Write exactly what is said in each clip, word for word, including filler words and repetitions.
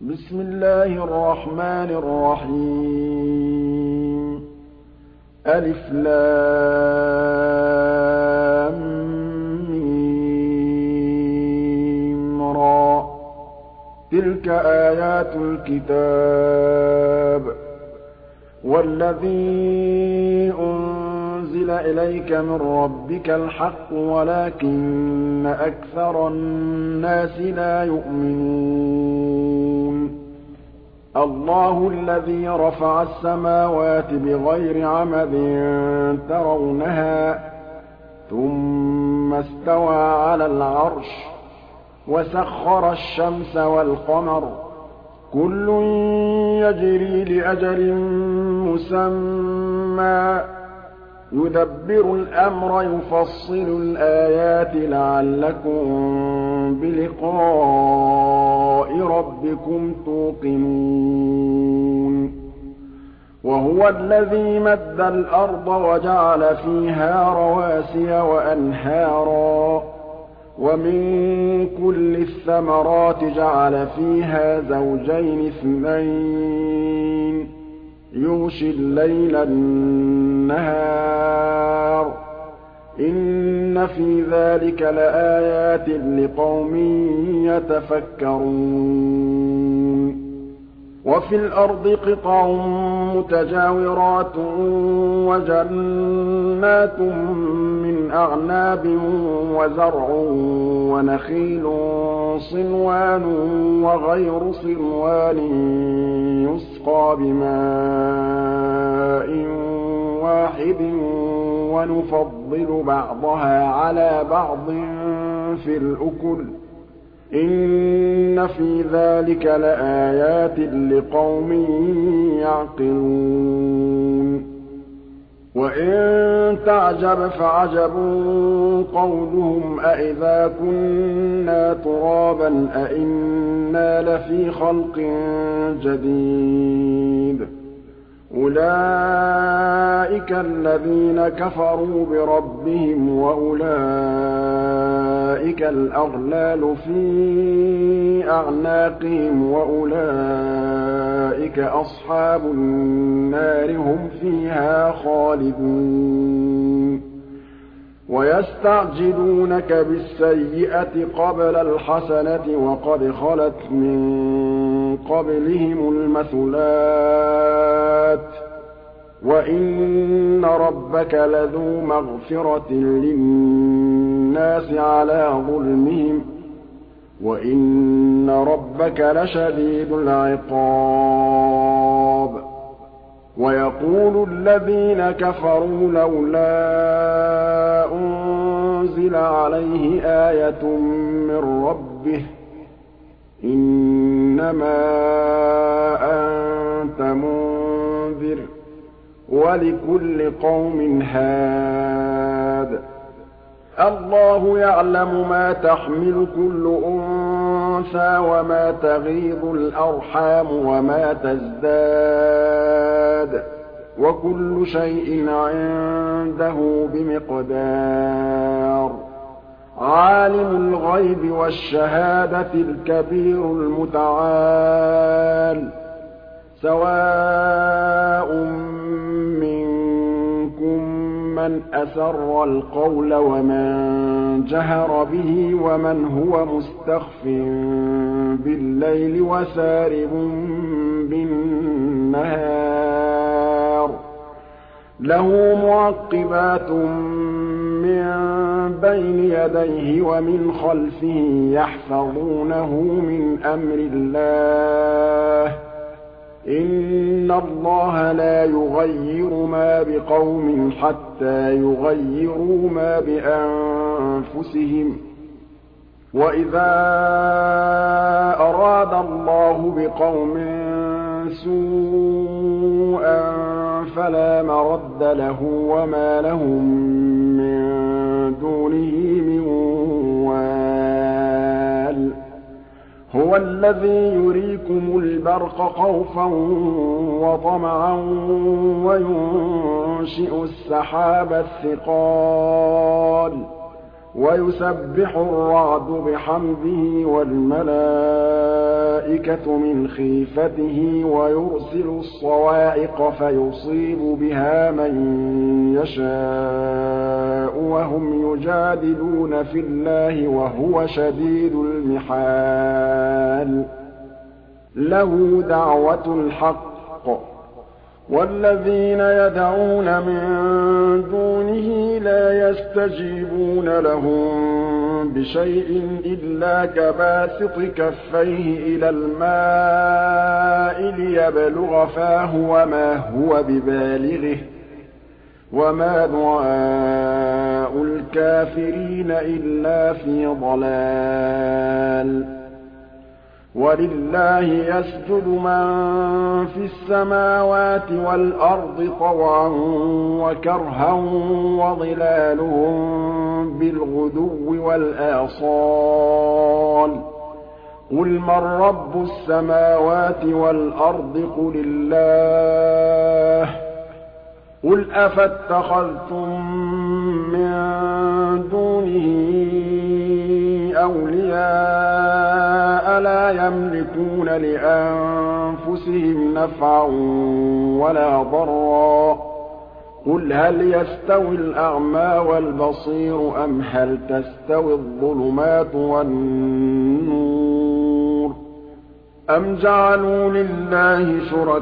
بسم الله الرحمن الرحيم ألف لام ميم را تلك آيات الكتاب والذي أنزل إليك من ربك الحق ولكن أكثر الناس لا يؤمنون الله الذي رفع السماوات بغير عمد ترونها ثم استوى على العرش وسخر الشمس والقمر كل يجري لأجل مسمى يدبر الأمر يفصل الآيات لعلكم بلقاء ربكم توقنون وهو الذي مد الأرض وجعل فيها رواسي وأنهارا ومن كل الثمرات جعل فيها زوجين اثنين يغشي الليل النهار إن في ذلك لآيات لقوم يتفكرون وفي الأرض قطع متجاورات وجنات من أعناب وزرع ونخيل صنوان وغير صنوان يسقى بماء واحد ونفضل بعضها على بعض في الأكل إن في ذلك لآيات لقوم يعقلون وإن تعجب فعجب قولهم أإذا كنا ترابا أإنا لفي خلق جديد أولئك الذين كفروا بربهم وأولئك الأغلال في أعناقهم وأولئك أصحاب النار هم فيها خالدون ويستعجلونك بالسيئة قبل الحسنة وقد خلت من قبلهم المثلات وإن ربك لذو مغفرة للناس على ظلمهم وإن ربك لشديد العقاب ويقول الذين كفروا لولا أنزل عليه آية من ربه إنما أنت منذر ولكل قوم هاد الله يعلم ما تحمل كل أنثى وما تغيض الأرحام وما تزداد وكل شيء عنده بمقدار عالم الغيب والشهادة الكبير المتعال سواء منكم من أسر القول ومن جهر به ومن هو مستخف بالليل وسارب بالنهار له معقبات من بين يديه ومن خلفه يحفظونه من أمر الله إن الله لا يغير ما بقوم حتى يغيروا ما بأنفسهم وإذا أراد الله بقوم سوءا فلا مرد له وما لهم من دونه من وال هو الذي يريكم البرق خوفا وطمعا وينشئ السحاب الثقال وَيُسَبِّحُ الرَّعْدُ بِحَمْدِهِ وَالْمَلَائِكَةُ مِنْ خِيفَتِهِ وَيُرْسِلُ الصَّوَاعِقَ فَيُصِيبُ بِهَا مَن يَشَاءُ وَهُمْ يُجَادِلُونَ فِي اللَّهِ وَهُوَ شَدِيدُ الْمِحَالِ لَهُ دَعْوَةُ الْحَقِّ وَالَّذِينَ يَدْعُونَ مِن دُونِهِ لَا يَسْتَجِيبُونَ لَهُم بِشَيْءٍ إِلَّا كَبَاسِطِ كَفَّيْهِ إِلَى الْمَاءِ لِيَبْلُغَ فَاهُ وَمَا هُوَ بِبَالِغِهِ ۚ وَمَا دُعَاءُ الْكَافِرِينَ إِلَّا فِي ضَلَالٍ وَلِلَّهِ يَسْجُدُ مَن فِي السَّمَاوَاتِ وَالْأَرْضِ طَوْعًا وَكَرْهًا وَظِلَالُهُم بِالْغُدُوِّ وَالْآصَالِ ۩ قُلْ مَن رَّبُّ السَّمَاوَاتِ وَالْأَرْضِ قُلِ اللَّهُ ۚ قُلْ أَفَاتَّخَذْتُم مِّن دُونِهِ أَوْلِيَاءَ لَا يَمْلِكُونَ لِأَنفُسِهِمْ نَفْعًا وَلَا ضَرًّا ۚ قُلْ هَلْ يَسْتَوِي الْأَعْمَىٰ وَالْبَصِيرُ أَمْ هَلْ تَسْتَوِي الظُّلُمَاتُ وَالنُّورُ أَمْ جَعَلُوا لِلَّهِ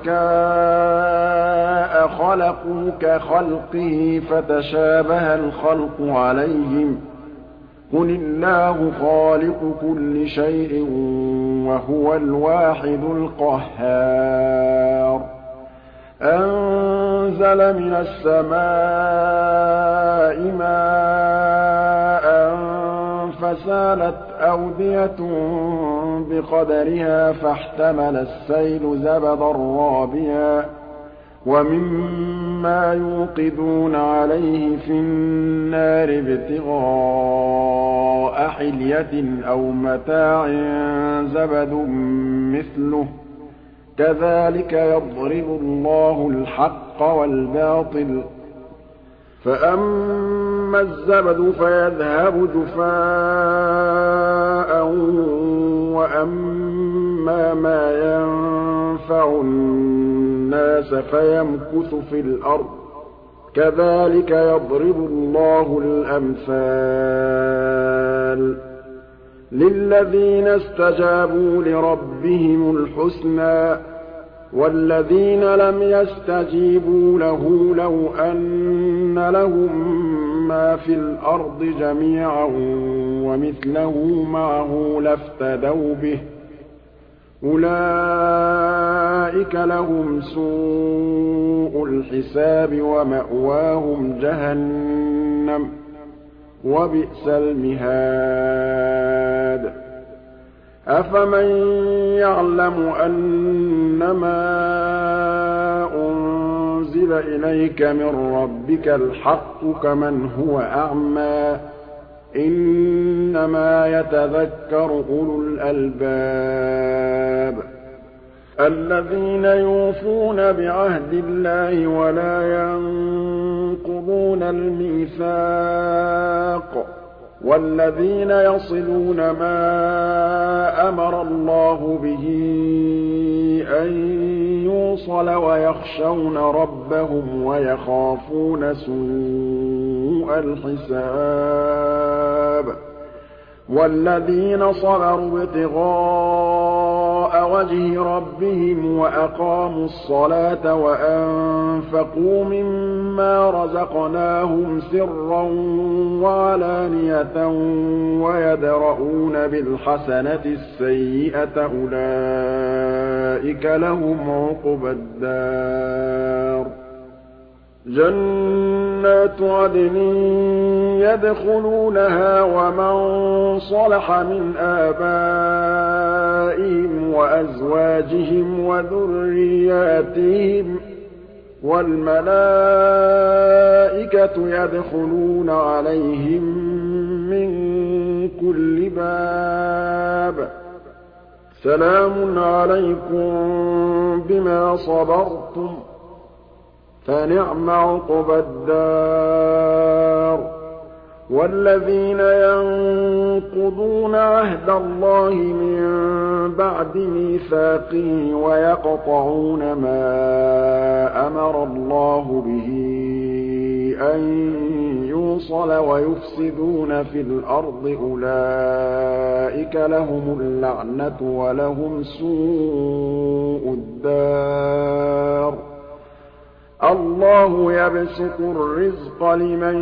شُرَكَاءَ خَلَقُوا كَخَلْقِهِ فَتَشَابَهَ الْخَلْقُ عَلَيْهِمْ ۚ قُلِ اللَّهُ خَالِقُ كُلِّ شَيْءٍ وَهُوَ الْوَاحِدُ الْقَهَّارُ أَنزَلَ مِنَ السَّمَاءِ مَاءً فَسَالَتْ أَوْدِيَةٌ بِقَدَرِهَا فَاحْتَمَلَ السَّيْلُ زَبَدًا رَّابِيًا وَمِمَّا يُوقِدُونَ عَلَيْهِ فِي النَّارِ ابْتِغَاءَ حِلْيَةٍ أَوْ مَتَاعٍ زَبَدٌ مِّثْلُهُ ۚ كَذَٰلِكَ يَضْرِبُ اللَّهُ الْحَقَّ وَالْبَاطِلَ ۚ فَأَمَّا الزَّبَدُ فَيَذْهَبُ جُفَاءً وَأَمَّا مَا يَنفَعُ النَّاسَ فَيَمْكُثُ فِي الْأَرْضِ ۚ كَذَٰلِكَ يَضْرِبُ اللَّهُ الْأَمْثَالَ لِلَّذِينَ اسْتَجَابُوا لِرَبِّهِمُ الْحُسْنَىٰ ۚ وَالَّذِينَ لَمْ يَسْتَجِيبُوا لَهُ لَوْ أَنَّ لَهُم مَّا فِي الْأَرْضِ جَمِيعًا وَمِثْلَهُ مَعَهُ لَافْتَدَوْا بِهِ ۚ أُولَٰئِكَ لَهُمْ سُوءُ الْحِسَابِ وَمَأْوَاهُمْ جَهَنَّمُ ۖ وَبِئْسَ الْمِهَادُ أَفَمَن يَعْلَمُ أَنَّمَا أُنزِلَ إِلَيْكَ مِن رَّبِّكَ الْحَقُّ كَمَنْ هُوَ أَعْمَىٰ ۚ إِنَّمَا يَتَذَكَّرُ أُولُو الْأَلْبَابِ الَّذِينَ يُوفُونَ بِعَهْدِ اللَّهِ وَلَا يَنقُضُونَ الْمِيثَاقَ وَالَّذِينَ يَصِلُونَ مَا أَمَرَ اللَّهُ بِهِ أَن يُوصَلَ وَيَخْشَوْنَ رَبَّهُمْ وَيَخَافُونَ سُوءَ الْحِسَابِ وَالَّذِينَ صَبَرُوا ابْتِغَاءَ وَجْهِ رَبِّهِمْ وَأَقَامُوا الصَّلَاةَ وَأَنفَقُوا مِمَّا رَزَقْنَاهُمْ سِرًّا وَعَلَانِيَةً وَيَدْرَءُونَ بِالْحَسَنَةِ السَّيِّئَةَ أُولَٰئِكَ لَهُمْ عُقْبَى الدَّارِ جَنَّاتُ عَدْنٍ يَدْخُلُونَهَا وَمَن صَلَحَ مِنْ آبَائِهِمْ وَأَزْوَاجِهِمْ وَذُرِّيَّاتِهِمْ ۖ وَالْمَلَائِكَةُ يَدْخُلُونَ عَلَيْهِم مِّن كُلِّ بَابٍ سَلَامٌ عَلَيْكُم بِمَا صَبَرْتُمْ ۚ فَنِعْمَ عُقْبَى الدَّارِ وَالَّذِينَ يَنقُضُونَ عَهْدَ اللَّهِ مِن بَعْدِ مِيثَاقِهِ وَيَقْطَعُونَ مَا أَمَرَ اللَّهُ بِهِ أَن يُوصَلَ وَيُفْسِدُونَ فِي الْأَرْضِ أُولَٰئِكَ لَهُمُ اللَّعْنَةُ وَلَهُمْ سُوءُ الدَّارِ اللَّهُ يَبْسُطُ الرِّزْقَ لِمَن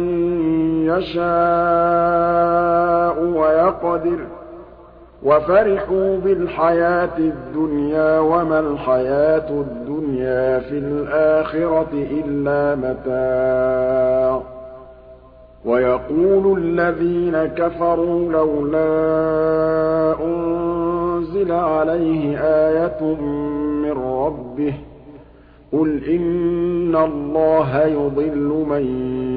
يَشَاءُ وَيَقْدِرُ ۚ وَفَرِحُوا بِالْحَيَاةِ الدُّنْيَا وَمَا الْحَيَاةُ الدُّنْيَا فِي الْآخِرَةِ إِلَّا مَتَاعٌ وَيَقُولُ الَّذِينَ كَفَرُوا لَوْلَا أُنزِلَ عَلَيْهِ آيَةٌ مِّن رَّبِّهِ ۗ قُلْ إِنَّ اللَّهَ يُضِلُّ مَن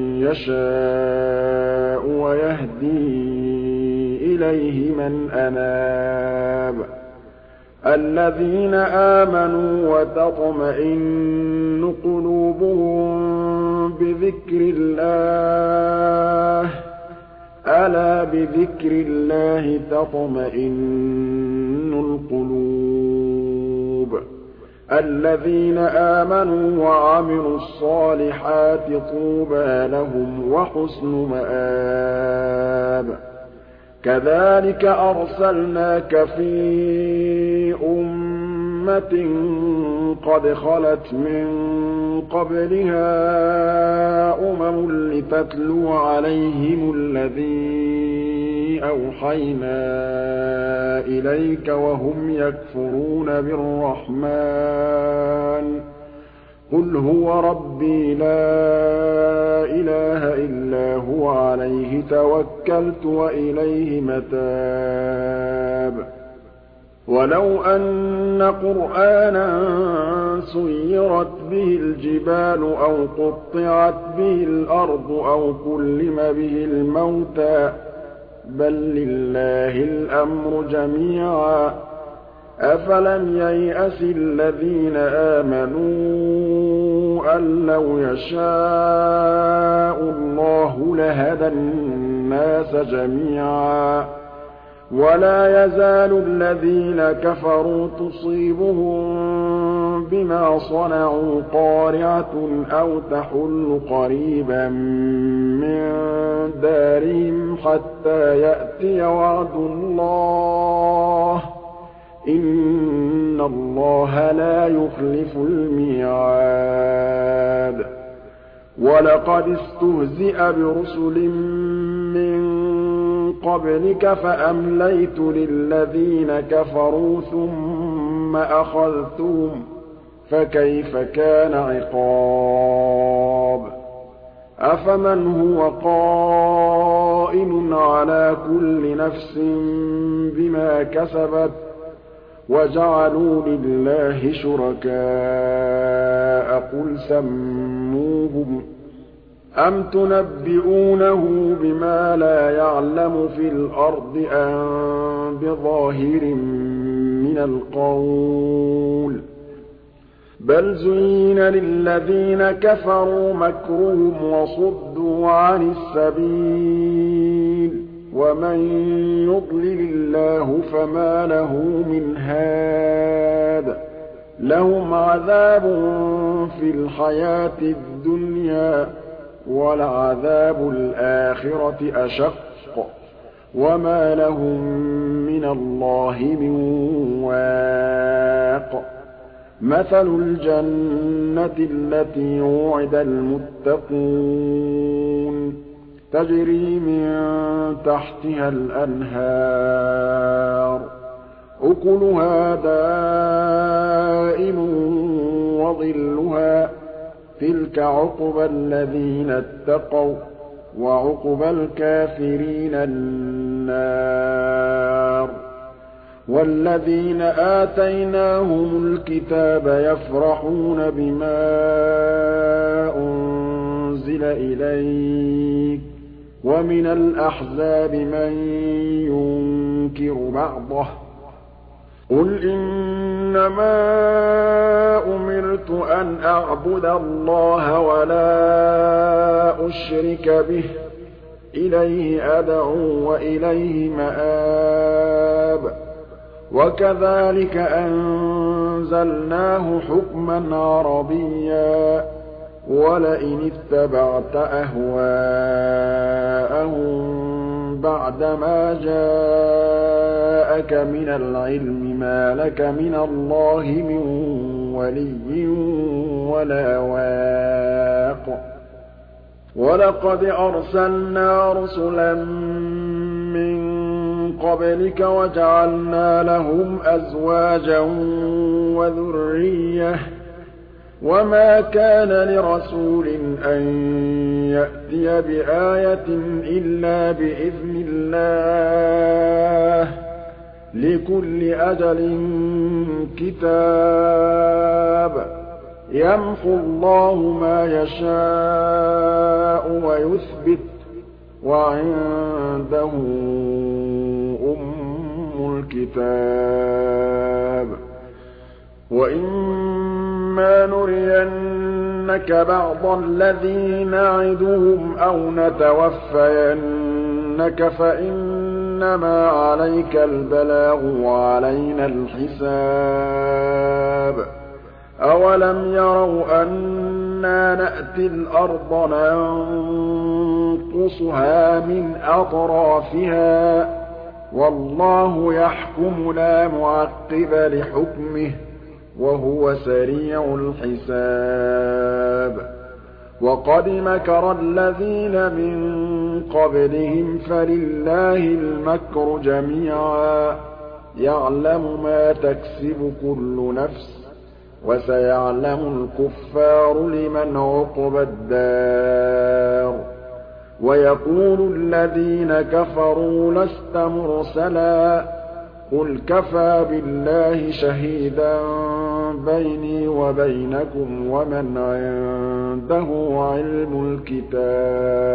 يَشَاءُ وَيَهْدِي إِلَيْهِ مَنْ أَنَابَ الَّذِينَ آمَنُوا وَتَطْمَئِنُّ قُلُوبُهُم بِذِكْرِ اللَّهِ ۗ أَلَا بِذِكْرِ اللَّهِ تَطْمَئِنُّ الْقُلُوبُ الَّذِينَ آمَنُوا وَعَمِلُوا الصَّالِحَاتِ طُوبَىٰ لَهُمْ وَحُسْنُ مَآبٍ كَذَٰلِكَ أَرْسَلْنَاكَ فِي أُمَّةٍ قَدْ خَلَتْ مِن قَبْلِهَا أُمَمٌ لِّتَتْلُوَ عَلَيْهِمُ الَّذِي أَوْحَيْنَا إِلَيْكَ وَهُمْ يَكْفُرُونَ بِالرَّحْمَٰنِ قُلْ هُوَ رَبِّي لَا إِلَٰهَ إِلَّا هُوَ عَلَيْهِ تَوَكَّلْتُ وَإِلَيْهِ مَتَابِ وَلَوْ أَنَّ قُرْآنًا سُيِّرَتْ بِهِ الْجِبَالُ أَوْ قُطِّعَتْ بِهِ الْأَرْضُ أَوْ كُلِّمَ بِهِ الْمَوْتَىٰ بَل لِّلَّهِ الْأَمْرُ جَمِيعًا أَفَلَمْ يَيْأَسِ الَّذِينَ آمَنُوا أَن لَّوْ يَشَاءُ اللَّهُ لَهَدَى النَّاسَ جَمِيعًا وَلَا يَزَالُ الَّذِينَ كَفَرُوا تُصِيبُهُم بِمَا صَنَعُوا قَارِعَةٌ أَوْ تَحُلُّ قَرِيبًا مِّن دَارِهِمْ حَتَّىٰ يَأْتِيَ وَعْدُ اللَّهِ ۚ إِنَّ اللَّهَ لَا يُخْلِفُ الْمِيعَادَ وَلَقَدِ اسْتُهْزِئَ بِرُسُلٍ مِّن قَبْلِكَ فَأَمْلَيْتُ لِلَّذِينَ كَفَرُوا ثُمَّ أَخَذْتُهُمْ ۖ فَكَيْفَ كَانَ عِقَابِ أَفَمَنْ هُوَ قَائِمٌ عَلَىٰ كُلِّ نَفْسٍ بِمَا كَسَبَتْ وَجَعَلُوا لِلَّهِ شُرَكَاءَ قُلْ سَمُّوهُمْ أَمْ تُنَبِّئُونَهُ بِمَا لَا يَعْلَمُ فِي الْأَرْضِ أَم بِظَاهِرٍ مِّنَ الْقَوْلِ ۗ بَلْ زُيِّنَ لِلَّذِينَ كَفَرُوا مَكْرُهُمْ وَصُدُّوا عَنِ السَّبِيلِ ۗ وَمَن يُضْلِلِ اللَّهُ فَمَا لَهُ مِنْ هَادٍ لَّهُمْ عَذَابٌ فِي الْحَيَاةِ الدُّنْيَا وَلَعَذَابُ الْآخِرَةِ أَشَقُّ وَمَا لَهُم مِّنَ اللَّهِ مِن وَاقٍ مَثَلُ الْجَنَّةِ الَّتِي وُعِدَ الْمُتَّقُونَ تَجْرِي مِن تَحْتِهَا الْأَنْهَارُ أُكُلُهَا دَائِمٌ وَظِلُّهَا ۚ تِلْكَ عُقْبَى الَّذِينَ اتَّقَوا ۖ وَّعُقْبَى الْكَافِرِينَ النَّارُ وَالَّذِينَ آتَيْنَاهُمُ الْكِتَابَ يَفْرَحُونَ بِمَا أُنزِلَ إِلَيْكَ ۖ وَمِنَ الْأَحْزَابِ مَن يُنكِرُ بَعْضَهُ ۚ قُلْ إِنَّمَا أُمِرْتُ أَنْ أَعْبُدَ اللَّهَ وَلَا أُشْرِكَ بِهِ ۚ إِلَيْهِ أَدْعُو وَإِلَيْهِ مَآبِ وَكَذَٰلِكَ أَنزَلْنَاهُ حُكْمًا عَرَبِيًّا ۚ وَلَئِنِ اتَّبَعْتَ أَهْوَاءَهُم بَعْدَمَا جَاءَكَ مِنَ الْعِلْمِ مَا لَكَ مِنَ اللَّهِ مِن وَلِيٍّ وَلَا وَاقٍ وَلَقَدْ أَرْسَلْنَا رُسُلًا مِّن قَبْلِكَ وَجَعَلْنَا لَهُمْ أَزْوَاجًا وَذُرِّيَّةً ۚ وَمَا كَانَ لِرَسُولٍ أَن يَأْتِيَ بِآيَةٍ إِلَّا بِإِذْنِ اللَّهِ ۗ لِكُلِّ أَجَلٍ كِتَابٌ يَمْحُو اللَّهُ مَا يَشَاءُ وَيُثْبِتُ ۖ وَعِندَهُ أُمُّ الْكِتَابِ وَإِمَّا نُرِيَنَّكَ بَعْضَ الَّذِي نَعِدُهُمْ أَوْ نَتَوَفَّيَنَّكَ فَإِنَّمَا عَلَيْكَ الْبَلَاغُ وَعَلَيْنَا الْحِسَابُ ۗ أَوَلَمْ يَرَوْا أَنَّا نَأْتِي الْأَرْضَ نَنقُصُهَا مِنْ أَطْرَافِهَا ۚ وَاللَّهُ يَحْكُمُ لَا مُعَقِّبَ لِحُكْمِهِ ۚ وَهُوَ سَرِيعُ الْحِسَابِ وَقَدْ مَكَرَ الَّذِينَ مِن قَبْلِهِمْ فَلِلَّهِ الْمَكْرُ جَمِيعًا ۖ يَعْلَمُ مَا تَكْسِبُ كُلُّ نَفْسٍ ۗ وَسَيَعْلَمُ الْكُفَّارُ لِمَنْ عُقْبَى الدَّارِ وَيَقُولُ الَّذِينَ كَفَرُوا لَسْتَ مُرْسَلًا ۚ قُلْ كَفَىٰ بِاللَّهِ شَهِيدًا بَيْنِي وَبَيْنَكُمْ وَمَنْ عِندَهُ عِلْمُ الْكِتَابِ